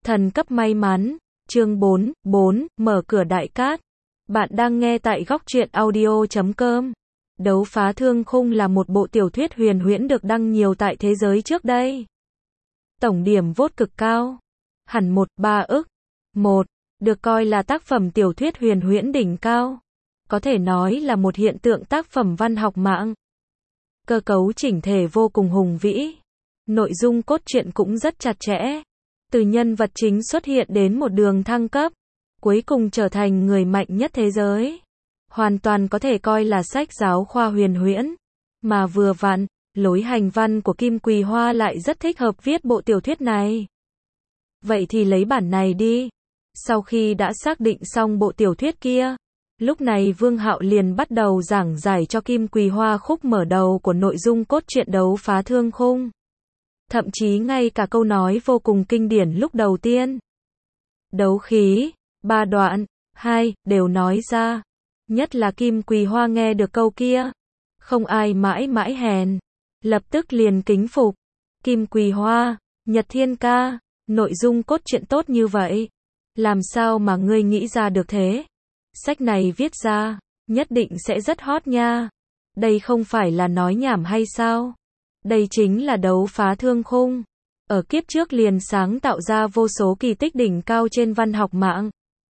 Thần cấp may mắn, chương 4, mở cửa đại cát. Bạn đang nghe tại góc truyện audio.com. Đấu phá thương khung là một bộ tiểu thuyết huyền huyễn được đăng nhiều tại thế giới trước đây. Tổng điểm vote cực cao, hẳn 1,3 ức. Được coi là tác phẩm tiểu thuyết huyền huyễn đỉnh cao. Có thể nói là một hiện tượng tác phẩm văn học mạng. Cơ cấu chỉnh thể vô cùng hùng vĩ. Nội dung cốt truyện cũng rất chặt chẽ. Từ nhân vật chính xuất hiện đến một đường thăng cấp, cuối cùng trở thành người mạnh nhất thế giới. Hoàn toàn có thể coi là sách giáo khoa huyền huyễn. Mà vừa vặn, lối hành văn của Kim Quỳ Hoa lại rất thích hợp viết bộ tiểu thuyết này. Vậy thì lấy bản này đi. Sau khi đã xác định xong bộ tiểu thuyết kia, lúc này Vương Hạo liền bắt đầu giảng giải cho Kim Quỳ Hoa khúc mở đầu của nội dung cốt truyện Đấu phá thương khung. Thậm chí ngay cả câu nói vô cùng kinh điển lúc đầu tiên. Đấu khí, 3 đoạn, 2, đều nói ra. Nhất là Kim Quỳ Hoa nghe được câu kia. Không ai mãi mãi hèn. Lập tức liền kính phục. Kim Quỳ Hoa, Nhật Thiên ca, nội dung cốt truyện tốt như vậy. Làm sao mà ngươi nghĩ ra được thế? Sách này viết ra, nhất định sẽ rất hot nha. Đây không phải là nói nhảm hay sao? Đây chính là đấu phá thương khung. Ở kiếp trước liền sáng tạo ra vô số kỳ tích đỉnh cao trên văn học mạng.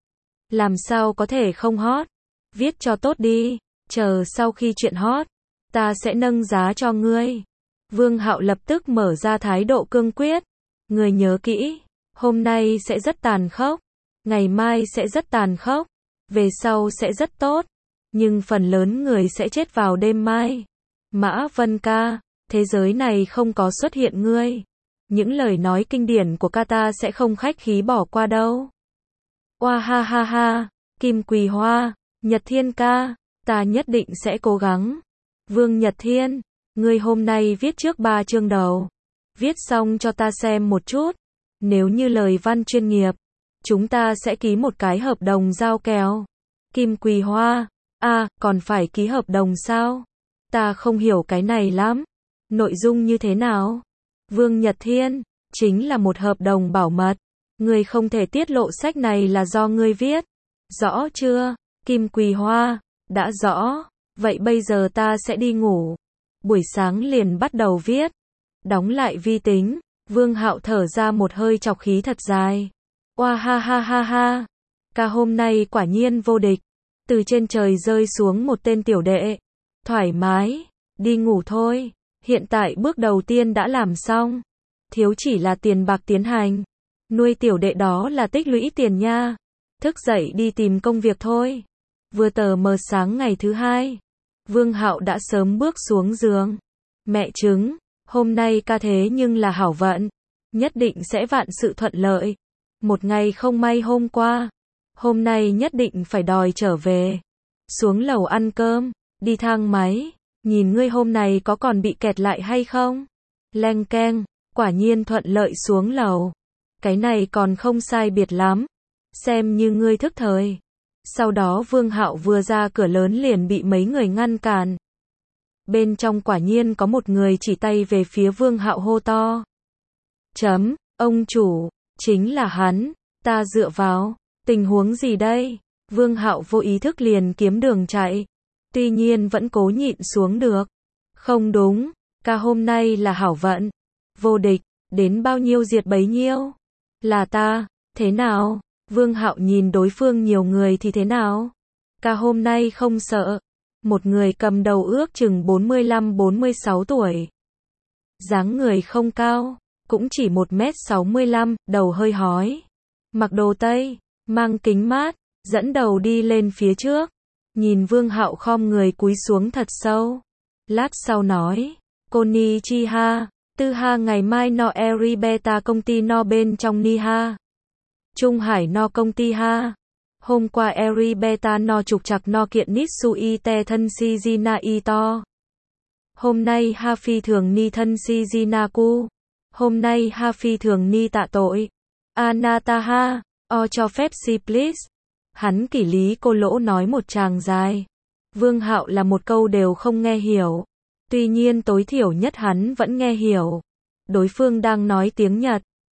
Làm sao có thể không hot? Viết cho tốt đi, chờ sau khi chuyện hot, ta sẽ nâng giá cho ngươi. Vương Hạo lập tức mở ra thái độ cương quyết. Ngươi nhớ kỹ, hôm nay sẽ rất tàn khốc, ngày mai sẽ rất tàn khốc, về sau sẽ rất tốt, nhưng phần lớn người sẽ chết vào đêm mai. Mã Vân ca, thế giới này không có xuất hiện ngươi. Những lời nói kinh điển của Kata sẽ không khách khí bỏ qua đâu. Oa ha ha ha, Kim Quỳ Hoa, Nhật Thiên ca, ta nhất định sẽ cố gắng. Vương Nhật Thiên, ngươi hôm nay viết trước 3 chương đầu. Viết xong cho ta xem một chút. Nếu như lời văn chuyên nghiệp, chúng ta sẽ ký một cái hợp đồng giao kèo. Kim Quỳ Hoa, còn phải ký hợp đồng sao? Ta không hiểu cái này lắm. Nội dung như thế nào? Vương Nhật Thiên, chính là một hợp đồng bảo mật. Ngươi không thể tiết lộ sách này là do ngươi viết. Rõ chưa? Kim Quỳ Hoa, đã rõ. Vậy bây giờ ta sẽ đi ngủ. Buổi sáng liền bắt đầu viết. Đóng lại vi tính. Vương Hạo thở ra một hơi trọc khí thật dài. Oa ha ha ha ha. Ca hôm nay quả nhiên vô địch. Từ trên trời rơi xuống một tên tiểu đệ. Thoải mái, đi ngủ thôi. Hiện tại bước đầu tiên đã làm xong. Thiếu chỉ là tiền bạc tiến hành. Nuôi tiểu đệ đó là tích lũy tiền nha. Thức dậy đi tìm công việc thôi. Vừa tờ mờ sáng ngày thứ hai, Vương Hạo đã sớm bước xuống giường. Mẹ chứng, hôm nay ca thế nhưng là hảo vận. Nhất định sẽ vạn sự thuận lợi. Một ngày không may hôm qua, hôm nay nhất định phải đòi trở về. Xuống lầu ăn cơm, đi thang máy. Nhìn ngươi hôm nay có còn bị kẹt lại hay không? Leng keng, quả nhiên thuận lợi xuống lầu. Cái này còn không sai biệt lắm. Xem như ngươi thức thời. Sau đó Vương Hạo vừa ra cửa lớn liền bị mấy người ngăn cản. Bên trong quả nhiên có một người chỉ tay về phía Vương Hạo hô to. Ông chủ, chính là hắn, ta dựa vào, tình huống gì đây? Vương Hạo vô ý thức liền kiếm đường chạy. Tuy nhiên vẫn cố nhịn xuống được. Không đúng, ca hôm nay là hảo vận. Vô địch, đến bao nhiêu diệt bấy nhiêu. Là ta, thế nào? Vương Hạo nhìn đối phương nhiều người thì thế nào? Ca hôm nay không sợ. Một người cầm đầu ước chừng 45-46 tuổi. Dáng người không cao, cũng chỉ 1m65, đầu hơi hói. Mặc đồ Tây, mang kính mát, dẫn đầu đi lên phía trước. Nhìn Vương Hạo khom người cúi xuống thật sâu. Lát sau nói, Konnichiwa, Tư Ha ngày mai no Eribeta công ty no bên trong ni ha. Trung Hải no công ty ha. Hôm qua Eribeta no trục trặc no kiện Nitsui te thân Shijina ito. Hôm nay ha phi thường ni thân Shijinaku. Hôm nay ha phi thường ni tạ tội. Anataha, cho phép si please. Hắn kỷ lý cô lỗ nói một tràng dài. Vương Hạo là một câu đều không nghe hiểu. Tuy nhiên tối thiểu nhất hắn vẫn nghe hiểu. Đối phương đang nói tiếng Nhật.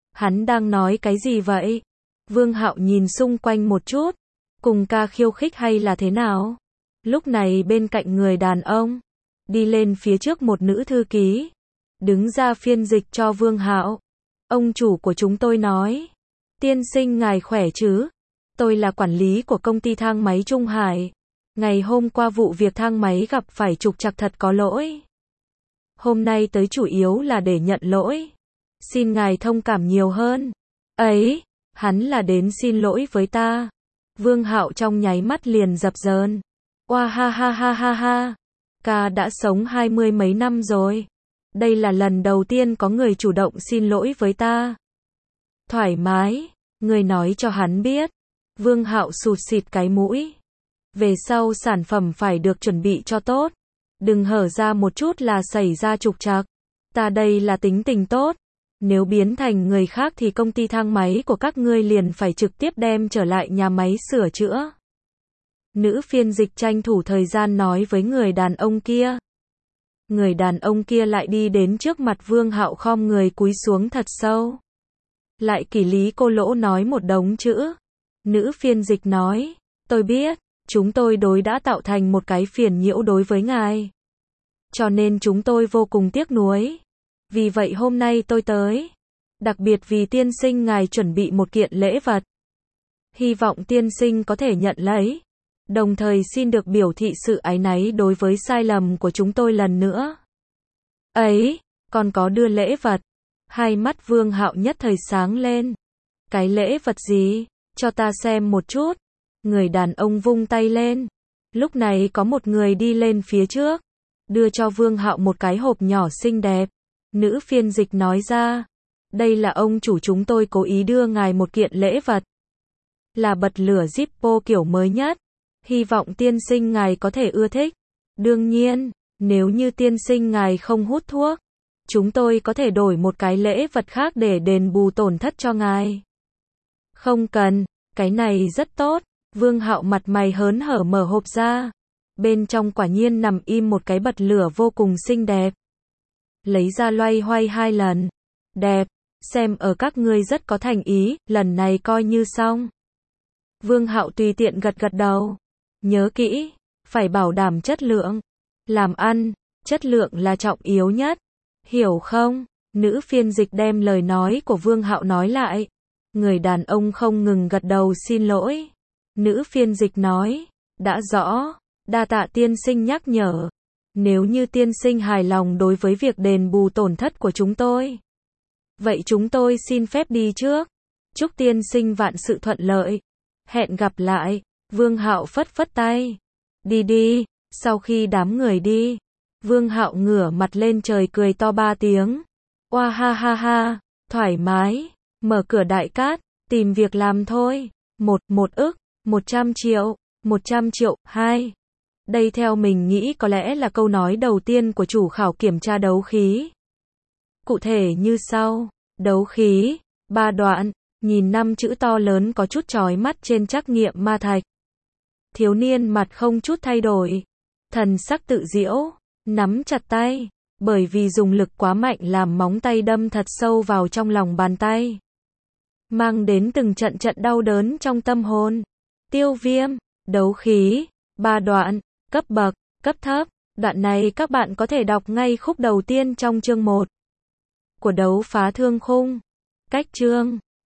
Hắn đang nói cái gì vậy? Vương Hạo nhìn xung quanh một chút. Cùng ca khiêu khích hay là thế nào? Lúc này bên cạnh người đàn ông, đi lên phía trước một nữ thư ký, đứng ra phiên dịch cho Vương Hạo. Ông chủ của chúng tôi nói, tiên sinh ngài khỏe chứ? Tôi là quản lý của công ty thang máy Trung Hải. Ngày hôm qua vụ việc thang máy gặp phải trục trặc thật có lỗi. Hôm nay tới chủ yếu là để nhận lỗi. Xin ngài thông cảm nhiều hơn. Ấy, hắn là đến xin lỗi với ta. Vương Hạo trong nháy mắt liền dập dờn. Oa ha ha ha ha ha. Ca đã sống 20 mấy năm rồi. Đây là lần đầu tiên có người chủ động xin lỗi với ta. Thoải mái, người nói cho hắn biết. Vương Hạo sụt sịt cái mũi. Về sau sản phẩm phải được chuẩn bị cho tốt. Đừng hở ra một chút là xảy ra trục trặc. Ta đây là tính tình tốt. Nếu biến thành người khác thì công ty thang máy của các ngươi liền phải trực tiếp đem trở lại nhà máy sửa chữa. Nữ phiên dịch tranh thủ thời gian nói với người đàn ông kia. Người đàn ông kia lại đi đến trước mặt Vương Hạo khom người cúi xuống thật sâu. Lại kỷ lý cô lỗ nói một đống chữ. Nữ phiên dịch nói, tôi biết, chúng tôi đã tạo thành một cái phiền nhiễu đối với ngài. Cho nên chúng tôi vô cùng tiếc nuối. Vì vậy hôm nay tôi tới. Đặc biệt vì tiên sinh ngài chuẩn bị một kiện lễ vật. Hy vọng tiên sinh có thể nhận lấy. Đồng thời xin được biểu thị sự áy náy đối với sai lầm của chúng tôi lần nữa. Ấy, còn có đưa lễ vật. Hai mắt Vương Hạo nhất thời sáng lên. Cái lễ vật gì? Cho ta xem một chút. Người đàn ông vung tay lên. Lúc này có một người đi lên phía trước. Đưa cho Vương Hạo một cái hộp nhỏ xinh đẹp. Nữ phiên dịch nói ra. Đây là ông chủ chúng tôi cố ý đưa ngài một kiện lễ vật. Là bật lửa Zippo kiểu mới nhất. Hy vọng tiên sinh ngài có thể ưa thích. Đương nhiên, nếu như tiên sinh ngài không hút thuốc, chúng tôi có thể đổi một cái lễ vật khác để đền bù tổn thất cho ngài. Không cần, cái này rất tốt. Vương Hạo mặt mày hớn hở mở hộp ra. Bên trong quả nhiên nằm im một cái bật lửa vô cùng xinh đẹp. Lấy ra loay hoay 2 lần. Đẹp, xem ở các ngươi rất có thành ý, lần này coi như xong. Vương Hạo tùy tiện gật gật đầu. Nhớ kỹ, phải bảo đảm chất lượng. Làm ăn, chất lượng là trọng yếu nhất. Hiểu không? Nữ phiên dịch đem lời nói của Vương Hạo nói lại. Người đàn ông không ngừng gật đầu xin lỗi. Nữ phiên dịch nói, đã rõ, đa tạ tiên sinh nhắc nhở. Nếu như tiên sinh hài lòng đối với việc đền bù tổn thất của chúng tôi, vậy chúng tôi xin phép đi trước. Chúc tiên sinh vạn sự thuận lợi. Hẹn gặp lại. Vương Hạo phất phất tay. Đi đi. Sau khi đám người đi, Vương Hạo ngửa mặt lên trời cười to 3 tiếng. Oa ha ha ha, thoải mái, mở cửa đại cát, tìm việc làm thôi. 1 ức, 100 triệu, 100 triệu, 2. Đây theo mình nghĩ có lẽ là câu nói đầu tiên của chủ khảo kiểm tra đấu khí. Cụ thể như sau, đấu khí, 3 đoạn, nhìn 5 chữ to lớn có chút chói mắt trên trắc nghiệm ma thạch. Thiếu niên mặt không chút thay đổi, thần sắc tự diễu, nắm chặt tay, bởi vì dùng lực quá mạnh làm móng tay đâm thật sâu vào trong lòng bàn tay. Mang đến từng trận trận đau đớn trong tâm hồn. Tiêu viêm, đấu khí, 3 đoạn, cấp bậc, cấp thấp. Đoạn này các bạn có thể đọc ngay khúc đầu tiên trong chương 1 của đấu phá thương khung. Cách chương